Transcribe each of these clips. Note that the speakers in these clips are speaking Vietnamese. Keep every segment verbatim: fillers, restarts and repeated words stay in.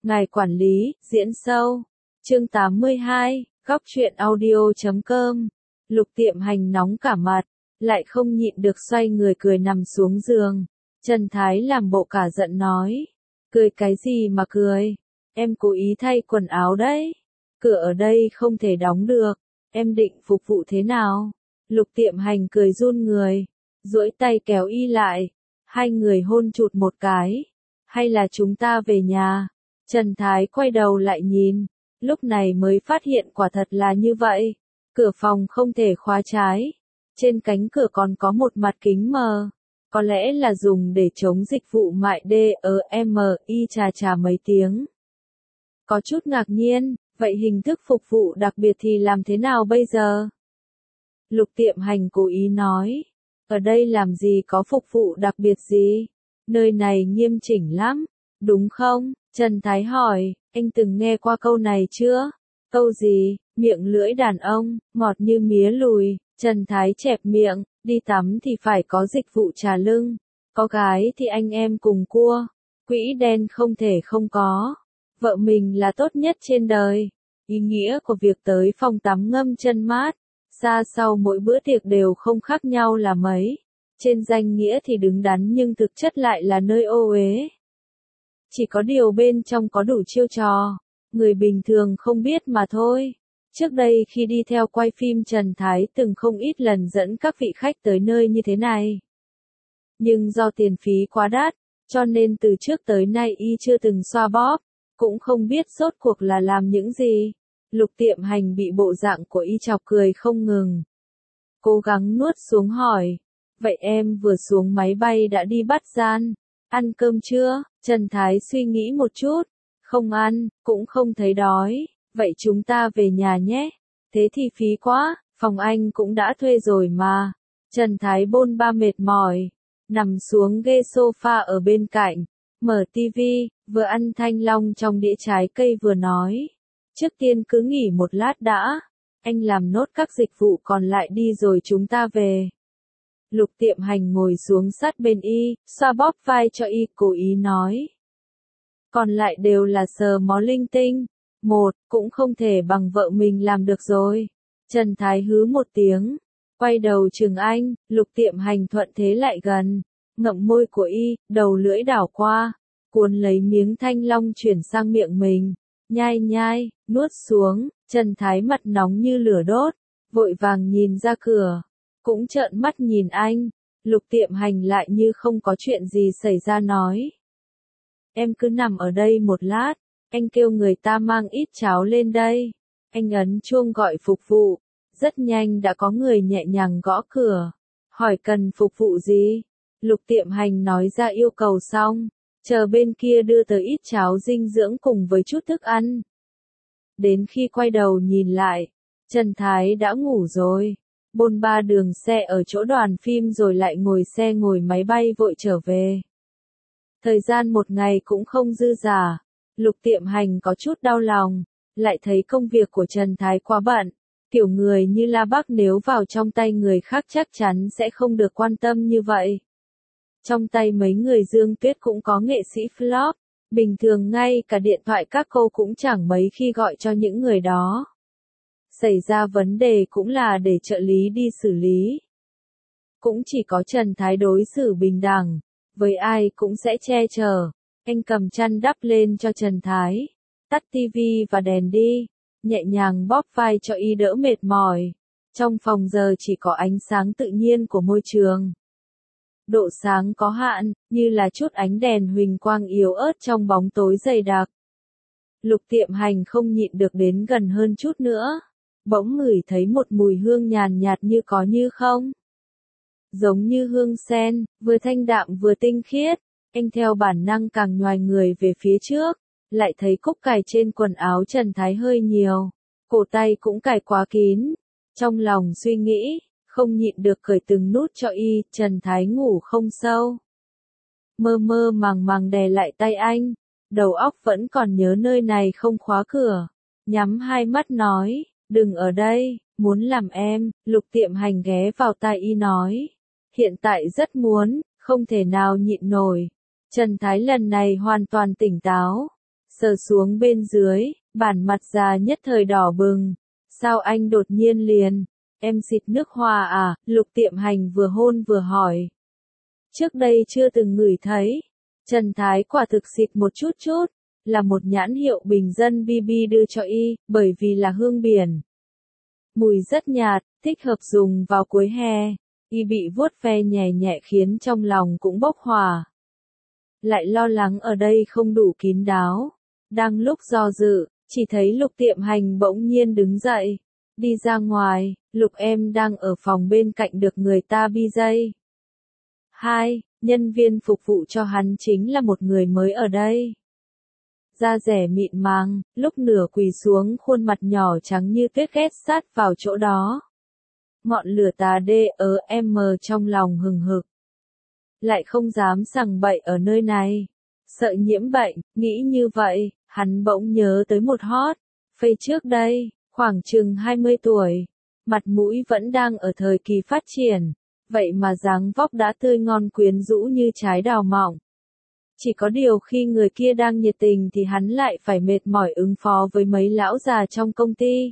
Ngài quản lý, diễn sâu. Chương tám mươi hai, góc truyện audio chấm com. Lục Tiệm Hành nóng cả mặt, lại không nhịn được xoay người cười nằm xuống giường. Trần Thái làm bộ cả giận nói. Cười cái gì mà cười? Em cố ý thay quần áo đấy. Cửa ở đây không thể đóng được. Em định phục vụ thế nào? Lục Tiệm Hành cười run người, duỗi tay kéo y lại. Hai người hôn chụt một cái. Hay là chúng ta về nhà? Trần Thái quay đầu lại nhìn. Lúc này mới phát hiện quả thật là như vậy. Cửa phòng không thể khóa trái. Trên cánh cửa còn có một mặt kính mờ. Có lẽ là dùng để chống dịch vụ mại đê em i chà chà mấy tiếng. Có chút ngạc nhiên, vậy hình thức phục vụ đặc biệt thì làm thế nào bây giờ? Lục Tiệm Hành cố ý nói. Ở đây làm gì có phục vụ đặc biệt gì? Nơi này nghiêm chỉnh lắm, đúng không? Trần Thái hỏi, anh từng nghe qua câu này chưa? Câu gì? Miệng lưỡi đàn ông, ngọt như mía lùi. Trần Thái chẹp miệng, đi tắm thì phải có dịch vụ trà lưng. Có gái thì anh em cùng cua. Quỹ đen không thể không có. Vợ mình là tốt nhất trên đời. Ý nghĩa của việc tới phòng tắm ngâm chân mát, xa sau mỗi bữa tiệc đều không khác nhau là mấy. Trên danh nghĩa thì đứng đắn nhưng thực chất lại là nơi ô uế. Chỉ có điều bên trong có đủ chiêu trò, người bình thường không biết mà thôi. Trước đây khi đi theo quay phim Trần Thái từng không ít lần dẫn các vị khách tới nơi như thế này. Nhưng do tiền phí quá đắt, cho nên từ trước tới nay y chưa từng xoa bóp, cũng không biết rốt cuộc là làm những gì. Lục Tiệm Hành bị bộ dạng của y chọc cười không ngừng. Cố gắng nuốt xuống hỏi, vậy em vừa xuống máy bay đã đi bắt gian, ăn cơm chưa? Trần Thái suy nghĩ một chút, không ăn, cũng không thấy đói, vậy chúng ta về nhà nhé. Thế thì phí quá, phòng anh cũng đã thuê rồi mà. Trần Thái bôn ba mệt mỏi, nằm xuống ghế sofa ở bên cạnh, mở tivi, vừa ăn thanh long trong đĩa trái cây vừa nói. Trước tiên cứ nghỉ một lát đã, anh làm nốt các dịch vụ còn lại đi rồi chúng ta về. Lục Tiệm Hành ngồi xuống sát bên y, xoa bóp vai cho y, cố ý nói. Còn lại đều là sờ mó linh tinh. Một, cũng không thể bằng vợ mình làm được rồi. Trần Thái hứ một tiếng, quay đầu chừng anh. Lục Tiệm Hành thuận thế lại gần, ngậm môi của y, đầu lưỡi đảo qua, cuốn lấy miếng thanh long chuyển sang miệng mình. Nhai nhai, nuốt xuống. Trần Thái mặt nóng như lửa đốt, vội vàng nhìn ra cửa, cũng trợn mắt nhìn anh. Lục Tiệm Hành lại như không có chuyện gì xảy ra nói. Em cứ nằm ở đây một lát, anh kêu người ta mang ít cháo lên đây. Anh ấn chuông gọi phục vụ, rất nhanh đã có người nhẹ nhàng gõ cửa, hỏi cần phục vụ gì. Lục Tiệm Hành nói ra yêu cầu xong, chờ bên kia đưa tới ít cháo dinh dưỡng cùng với chút thức ăn. Đến khi quay đầu nhìn lại, Trần Thái đã ngủ rồi. Bôn ba đường xe ở chỗ đoàn phim rồi lại ngồi xe ngồi máy bay vội trở về. Thời gian một ngày cũng không dư dả. Lục Tiệm Hành có chút đau lòng, lại thấy công việc của Trần Thái quá bận. Kiểu người như La Bắc nếu vào trong tay người khác chắc chắn sẽ không được quan tâm như vậy. Trong tay mấy người Dương Tuyết cũng có nghệ sĩ flop, bình thường ngay cả điện thoại các cô cũng chẳng mấy khi gọi cho những người đó. Xảy ra vấn đề cũng là để trợ lý đi xử lý. Cũng chỉ có Trần Thái đối xử bình đẳng, với ai cũng sẽ che chở. Anh cầm chăn đắp lên cho Trần Thái, tắt tivi và đèn đi, nhẹ nhàng bóp vai cho y đỡ mệt mỏi. Trong phòng giờ chỉ có ánh sáng tự nhiên của môi trường. Độ sáng có hạn, như là chút ánh đèn huỳnh quang yếu ớt trong bóng tối dày đặc. Lục Tiệm Hành không nhịn được đến gần hơn chút nữa, bỗng ngửi thấy một mùi hương nhàn nhạt như có như không. Giống như hương sen, vừa thanh đạm vừa tinh khiết. Anh theo bản năng càng nhoài người về phía trước, lại thấy cúc cài trên quần áo Trần Thái hơi nhiều, cổ tay cũng cài quá kín. Trong lòng suy nghĩ, không nhịn được cởi từng nút cho y. Trần Thái ngủ không sâu, mơ mơ màng màng đè lại tay anh, đầu óc vẫn còn nhớ nơi này không khóa cửa, nhắm hai mắt nói, đừng ở đây, muốn làm em. Lục Tiệm Hành ghé vào tai y nói, hiện tại rất muốn, không thể nào nhịn nổi. Trần Thái lần này hoàn toàn tỉnh táo, sờ xuống bên dưới, bản mặt già nhất thời đỏ bừng. Sao anh đột nhiên liền? Em xịt nước hoa à? Lục Tiệm Hành vừa hôn vừa hỏi. Trước đây chưa từng ngửi thấy. Trần Thái quả thực xịt một chút chút, là một nhãn hiệu bình dân bê bê đưa cho y, bởi vì là hương biển. Mùi rất nhạt, thích hợp dùng vào cuối hè. Y bị vuốt ve nhẹ nhẹ khiến trong lòng cũng bốc hỏa. Lại lo lắng ở đây không đủ kín đáo. Đang lúc do dự, chỉ thấy Lục Tiệm Hành bỗng nhiên đứng dậy. Đi ra ngoài, Lục em đang ở phòng bên cạnh được người ta bi dây. Hai, nhân viên phục vụ cho hắn chính là một người mới ở đây. Da rẻ mịn màng, lúc nửa quỳ xuống khuôn mặt nhỏ trắng như tuyết ghét sát vào chỗ đó. Ngọn lửa tà đê ớ em trong lòng hừng hực. Lại không dám sằng bậy ở nơi này. Sợ nhiễm bệnh, nghĩ như vậy, hắn bỗng nhớ tới một hot. Phây trước đây, khoảng chừng hai mươi tuổi. Mặt mũi vẫn đang ở thời kỳ phát triển. Vậy mà dáng vóc đã tươi ngon quyến rũ như trái đào mọng. Chỉ có điều khi người kia đang nhiệt tình thì hắn lại phải mệt mỏi ứng phó với mấy lão già trong công ty.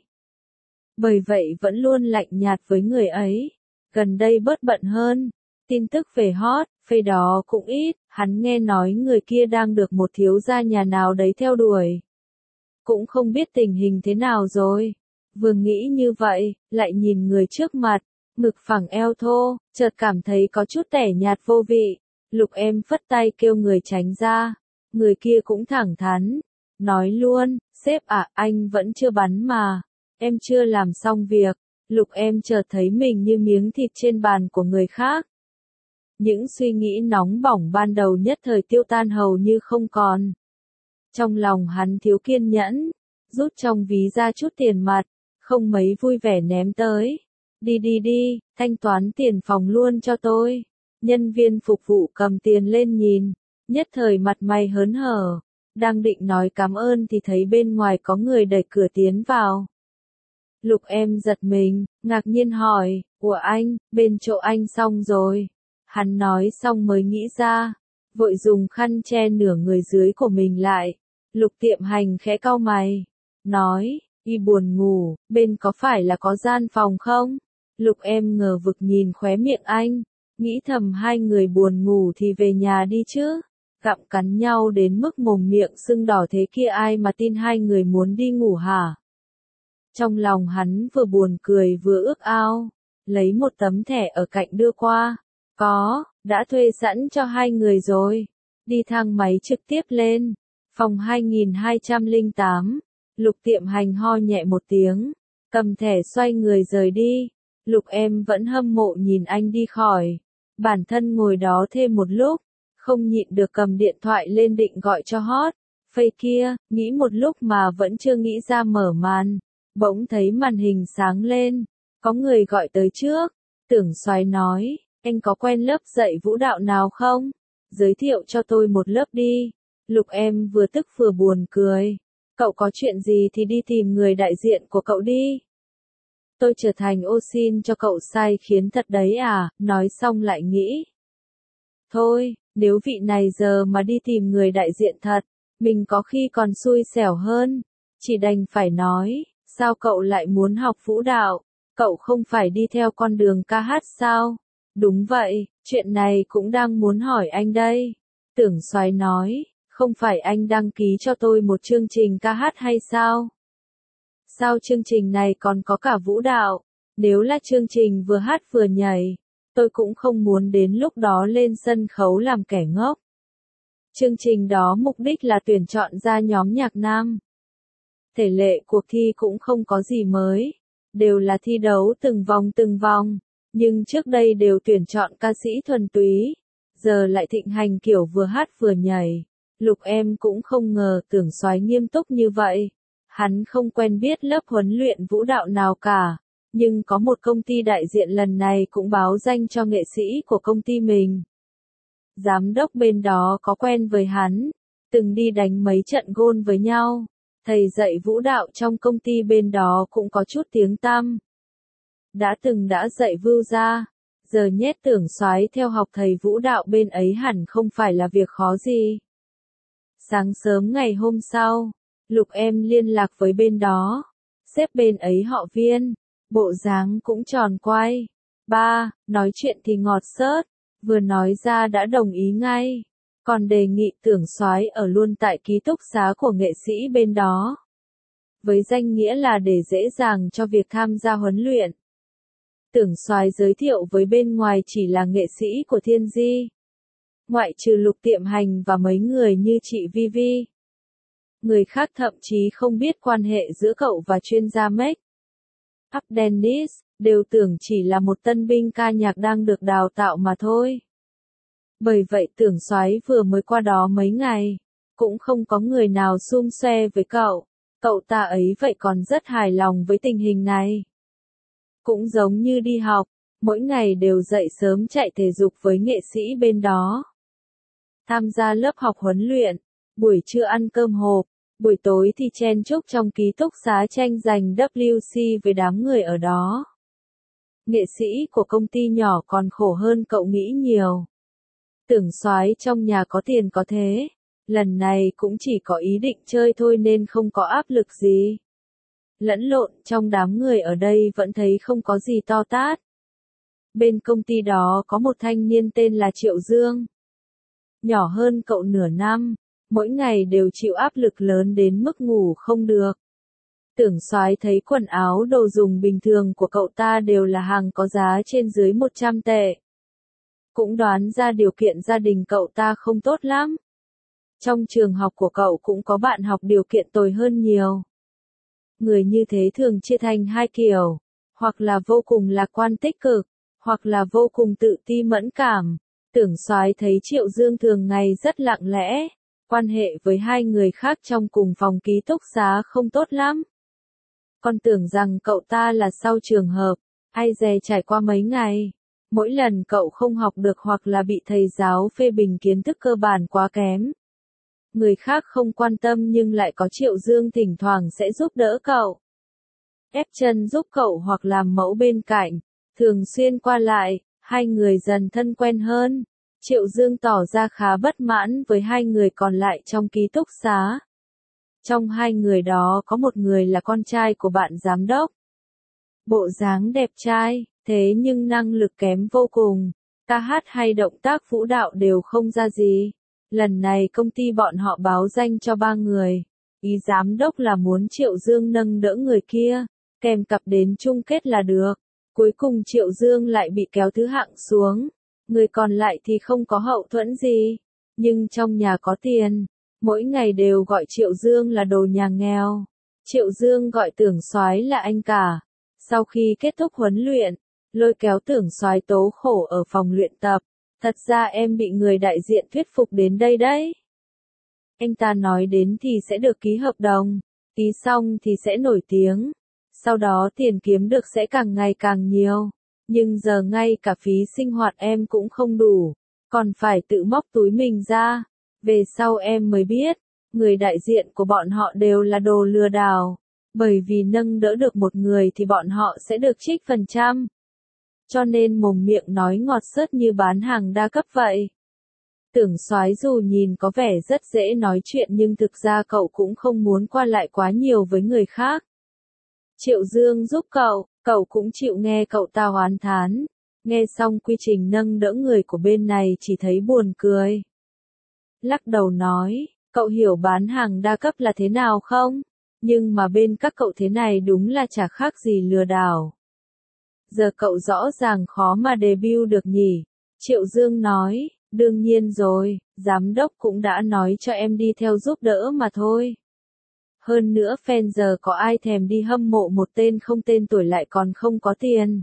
Bởi vậy vẫn luôn lạnh nhạt với người ấy. Gần đây bớt bận hơn. Tin tức về hot, phây đó cũng ít. Hắn nghe nói người kia đang được một thiếu gia nhà nào đấy theo đuổi. Cũng không biết tình hình thế nào rồi. Vừa nghĩ như vậy, lại nhìn người trước mặt. Ngực phẳng eo thô, chợt cảm thấy có chút tẻ nhạt vô vị. Lục em phất tay kêu người tránh ra. Người kia cũng thẳng thắn. Nói luôn, sếp à, anh vẫn chưa bắn mà. Em chưa làm xong việc. Lục em chợt thấy mình như miếng thịt trên bàn của người khác. Những suy nghĩ nóng bỏng ban đầu nhất thời tiêu tan hầu như không còn. Trong lòng hắn thiếu kiên nhẫn. Rút trong ví ra chút tiền mặt. Không mấy vui vẻ ném tới. Đi đi đi, thanh toán tiền phòng luôn cho tôi. Nhân viên phục vụ cầm tiền lên nhìn. Nhất thời mặt mày hớn hở. Đang định nói cảm ơn thì thấy bên ngoài có người đẩy cửa tiến vào. Lục em giật mình, ngạc nhiên hỏi, của anh, bên chỗ anh xong rồi. Hắn nói xong mới nghĩ ra. Vội dùng khăn che nửa người dưới của mình lại. Lục Tiệm Hành khẽ cau mày. Nói, y buồn ngủ, bên có phải là có gian phòng không? Lục em ngờ vực nhìn khóe miệng anh. Nghĩ thầm hai người buồn ngủ thì về nhà đi chứ. Gặm cắn nhau đến mức mồm miệng sưng đỏ thế kia ai mà tin hai người muốn đi ngủ hả? Trong lòng hắn vừa buồn cười vừa ước ao. Lấy một tấm thẻ ở cạnh đưa qua. Có, đã thuê sẵn cho hai người rồi. Đi thang máy trực tiếp lên. Phòng hai nghìn hai trăm lẻ tám. Lục Tiệm Hành ho nhẹ một tiếng. Cầm thẻ xoay người rời đi. Lục em vẫn hâm mộ nhìn anh đi khỏi. Bản thân ngồi đó thêm một lúc. Không nhịn được cầm điện thoại lên định gọi cho hot. Phây kia, nghĩ một lúc mà vẫn chưa nghĩ ra mở màn. Bỗng thấy màn hình sáng lên. Có người gọi tới trước. Tưởng Soái nói, anh có quen lớp dạy vũ đạo nào không? Giới thiệu cho tôi một lớp đi. Lục em vừa tức vừa buồn cười. Cậu có chuyện gì thì đi tìm người đại diện của cậu đi. Tôi trở thành ô xin cho cậu sai khiến thật đấy à, nói xong lại nghĩ. Thôi, nếu vị này giờ mà đi tìm người đại diện thật, mình có khi còn xui xẻo hơn. Chỉ đành phải nói, sao cậu lại muốn học vũ đạo? Cậu không phải đi theo con đường ca hát sao? Đúng vậy, chuyện này cũng đang muốn hỏi anh đây. Tưởng Soái nói, không phải anh đăng ký cho tôi một chương trình ca hát hay sao? Sao chương trình này còn có cả vũ đạo? Nếu là chương trình vừa hát vừa nhảy, tôi cũng không muốn đến lúc đó lên sân khấu làm kẻ ngốc. Chương trình đó mục đích là tuyển chọn ra nhóm nhạc nam. Thể lệ cuộc thi cũng không có gì mới, đều là thi đấu từng vòng từng vòng, nhưng trước đây đều tuyển chọn ca sĩ thuần túy, giờ lại thịnh hành kiểu vừa hát vừa nhảy. Lục em cũng không ngờ Tưởng Soái nghiêm túc như vậy. Hắn không quen biết lớp huấn luyện vũ đạo nào cả, nhưng có một công ty đại diện lần này cũng báo danh cho nghệ sĩ của công ty mình. Giám đốc bên đó có quen với hắn, từng đi đánh mấy trận gôn với nhau. Thầy dạy vũ đạo trong công ty bên đó cũng có chút tiếng tăm. Đã từng đã dạy vưu gia, giờ nhét Tưởng Soái theo học thầy vũ đạo bên ấy hẳn không phải là việc khó gì. Sáng sớm ngày hôm sau, Lục Em liên lạc với bên đó. Sếp bên ấy họ Viên, bộ dáng cũng tròn quay. Ba, nói chuyện thì ngọt xớt, vừa nói ra đã đồng ý ngay. Còn đề nghị Tưởng Soái ở luôn tại ký túc xá của nghệ sĩ bên đó. Với danh nghĩa là để dễ dàng cho việc tham gia huấn luyện. Tưởng Soái giới thiệu với bên ngoài chỉ là nghệ sĩ của Thiên Di. Ngoại trừ Lục Tiệm Hành và mấy người như chị Vi Vi. Người khác thậm chí không biết quan hệ giữa cậu và chuyên gia make up Dennis, đều tưởng chỉ là một tân binh ca nhạc đang được đào tạo mà thôi. Bởi vậy Tưởng Soái vừa mới qua đó mấy ngày, cũng không có người nào xum xoe với cậu. Cậu ta ấy vậy còn rất hài lòng với tình hình này. Cũng giống như đi học, mỗi ngày đều dậy sớm chạy thể dục với nghệ sĩ bên đó. Tham gia lớp học huấn luyện, buổi trưa ăn cơm hộp, buổi tối thì chen chúc trong ký túc xá tranh giành W C với đám người ở đó. Nghệ sĩ của công ty nhỏ còn khổ hơn cậu nghĩ nhiều. Tưởng Soái trong nhà có tiền có thế, lần này cũng chỉ có ý định chơi thôi nên không có áp lực gì. Lẫn lộn trong đám người ở đây vẫn thấy không có gì to tát. Bên công ty đó có một thanh niên tên là Triệu Dương. Nhỏ hơn cậu nửa năm, mỗi ngày đều chịu áp lực lớn đến mức ngủ không được. Tưởng Soái thấy quần áo đồ dùng bình thường của cậu ta đều là hàng có giá trên dưới một trăm tệ. Cũng đoán ra điều kiện gia đình cậu ta không tốt lắm. Trong trường học của cậu cũng có bạn học điều kiện tồi hơn nhiều. Người như thế thường chia thành hai kiểu, hoặc là vô cùng lạc quan tích cực, hoặc là vô cùng tự ti mẫn cảm. Tưởng Soái thấy Triệu Dương thường ngày rất lặng lẽ, quan hệ với hai người khác trong cùng phòng ký túc xá không tốt lắm. Còn tưởng rằng cậu ta là sau trường hợp, ai dè trải qua mấy ngày. Mỗi lần cậu không học được hoặc là bị thầy giáo phê bình kiến thức cơ bản quá kém. Người khác không quan tâm nhưng lại có Triệu Dương thỉnh thoảng sẽ giúp đỡ cậu. Ép chân giúp cậu hoặc làm mẫu bên cạnh, thường xuyên qua lại, hai người dần thân quen hơn. Triệu Dương tỏ ra khá bất mãn với hai người còn lại trong ký túc xá. Trong hai người đó có một người là con trai của bạn giám đốc. Bộ dáng đẹp trai, thế nhưng năng lực kém vô cùng, ca hát hay động tác vũ đạo đều không ra gì. Lần này công ty bọn họ báo danh cho ba người. Ý giám đốc là muốn Triệu Dương nâng đỡ người kia, kèm cặp đến chung kết là được. Cuối cùng Triệu Dương lại bị kéo thứ hạng xuống. Người còn lại thì không có hậu thuẫn gì, nhưng trong nhà có tiền, mỗi ngày đều gọi Triệu Dương là đồ nhà nghèo. Triệu Dương gọi Tưởng Soái là anh cả. Sau khi kết thúc huấn luyện, lôi kéo Tưởng Soái tố khổ ở phòng luyện tập. Thật ra em bị người đại diện thuyết phục đến đây đấy. Anh ta nói đến thì sẽ được ký hợp đồng, ký xong thì sẽ nổi tiếng. Sau đó tiền kiếm được sẽ càng ngày càng nhiều. Nhưng giờ ngay cả phí sinh hoạt em cũng không đủ, còn phải tự móc túi mình ra. Về sau em mới biết, người đại diện của bọn họ đều là đồ lừa đảo. Bởi vì nâng đỡ được một người thì bọn họ sẽ được trích phần trăm. Cho nên mồm miệng nói ngọt xớt như bán hàng đa cấp vậy. Tưởng Soái dù nhìn có vẻ rất dễ nói chuyện nhưng thực ra cậu cũng không muốn qua lại quá nhiều với người khác. Triệu Dương giúp cậu, cậu cũng chịu nghe cậu ta oán thán. Nghe xong quy trình nâng đỡ người của bên này chỉ thấy buồn cười. Lắc đầu nói, cậu hiểu bán hàng đa cấp là thế nào không? Nhưng mà bên các cậu thế này đúng là chả khác gì lừa đảo. Giờ cậu rõ ràng khó mà debut được nhỉ? Triệu Dương nói, đương nhiên rồi, giám đốc cũng đã nói cho em đi theo giúp đỡ mà thôi. Hơn nữa fan giờ có ai thèm đi hâm mộ một tên không tên tuổi lại còn không có tiền.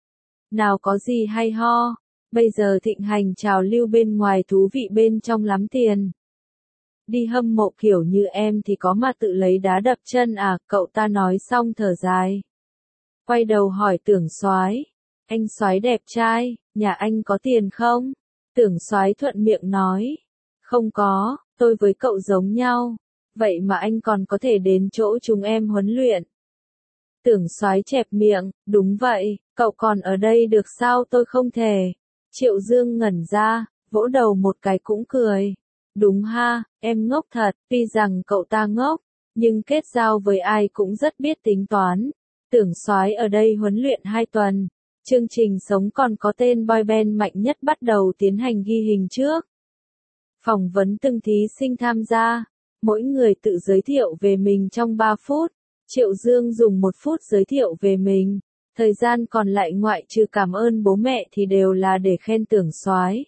Nào có gì hay ho, bây giờ thịnh hành trào lưu bên ngoài thú vị bên trong lắm tiền. Đi hâm mộ kiểu như em thì có mà tự lấy đá đập chân à, cậu ta nói xong thở dài. Quay đầu hỏi Tưởng Soái, anh Soái đẹp trai, nhà anh có tiền không? Tưởng Soái thuận miệng nói, không có, tôi với cậu giống nhau, vậy mà anh còn có thể đến chỗ chúng em huấn luyện. Tưởng Soái chẹp miệng, đúng vậy, cậu còn ở đây được sao tôi không thể. Triệu Dương ngẩn ra, vỗ đầu một cái cũng cười. Đúng ha, Em ngốc thật, tuy rằng cậu ta ngốc, nhưng kết giao với ai cũng rất biết tính toán. Tưởng soái ở đây huấn luyện hai tuần. Chương trình sống còn có tên boy band mạnh nhất bắt đầu tiến hành ghi hình trước. Phỏng vấn từng thí sinh tham gia. Mỗi người tự giới thiệu về mình trong ba phút. Triệu Dương dùng một phút giới thiệu về mình. Thời gian còn lại ngoại trừ cảm ơn bố mẹ thì đều là để khen Tưởng soái.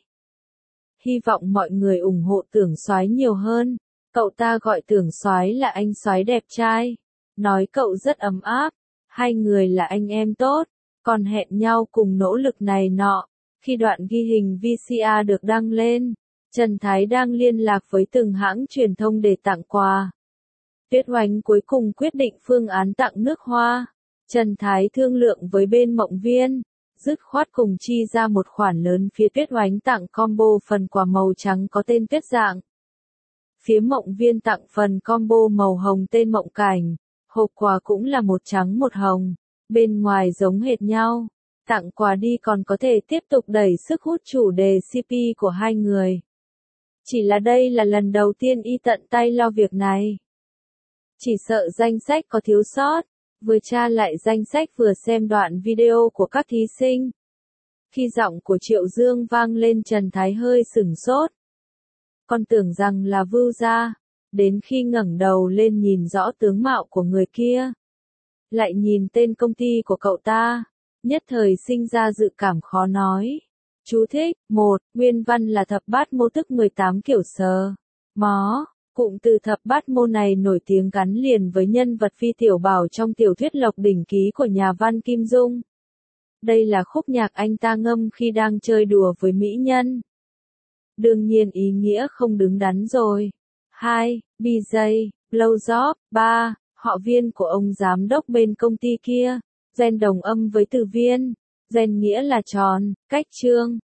Hy vọng mọi người ủng hộ Tưởng soái nhiều hơn. Cậu ta gọi Tưởng soái là anh soái đẹp trai. Nói cậu rất ấm áp. Hai người là anh em tốt. Còn hẹn nhau cùng nỗ lực này nọ. Khi đoạn ghi hình vê xê rờ được đăng lên, Trần Thái đang liên lạc với từng hãng truyền thông để tặng quà. Tuyết Oánh cuối cùng quyết định phương án tặng nước hoa. Trần Thái thương lượng với bên Mộng Viên, dứt khoát cùng chi ra một khoản lớn phía Tuyết Oánh tặng combo phần quà màu trắng có tên Tuyết Dạng. Phía Mộng Viên tặng phần combo màu hồng tên Mộng Cảnh, hộp quà cũng là một trắng một hồng, bên ngoài giống hệt nhau. Tặng quà đi còn có thể tiếp tục đẩy sức hút chủ đề xê pê của hai người. Chỉ là đây là lần đầu tiên y tận tay lo việc này. Chỉ sợ danh sách có thiếu sót. Vừa tra lại danh sách vừa xem đoạn video của các thí sinh. Khi giọng của Triệu Dương vang lên Trần Thái hơi sửng sốt. Còn tưởng rằng là Vưu Gia. Đến khi ngẩng đầu lên nhìn rõ tướng mạo của người kia. Lại nhìn tên công ty của cậu ta. Nhất thời sinh ra dự cảm khó nói. Chú thích, một. Nguyên văn là thập bát mô tức mười tám kiểu sờ. Mó. Cụm từ thập bát mô này nổi tiếng gắn liền với nhân vật Phi Tiểu Bảo trong tiểu thuyết Lộc Đỉnh Ký của nhà văn Kim Dung. Đây là khúc nhạc anh ta ngâm khi đang chơi đùa với mỹ nhân. Đương nhiên ý nghĩa không đứng đắn rồi. hai. bê gi, blowjob. ba. Họ Viên của ông giám đốc bên công ty kia. Gen đồng âm với từ Viên. Gen nghĩa là tròn, cách trương.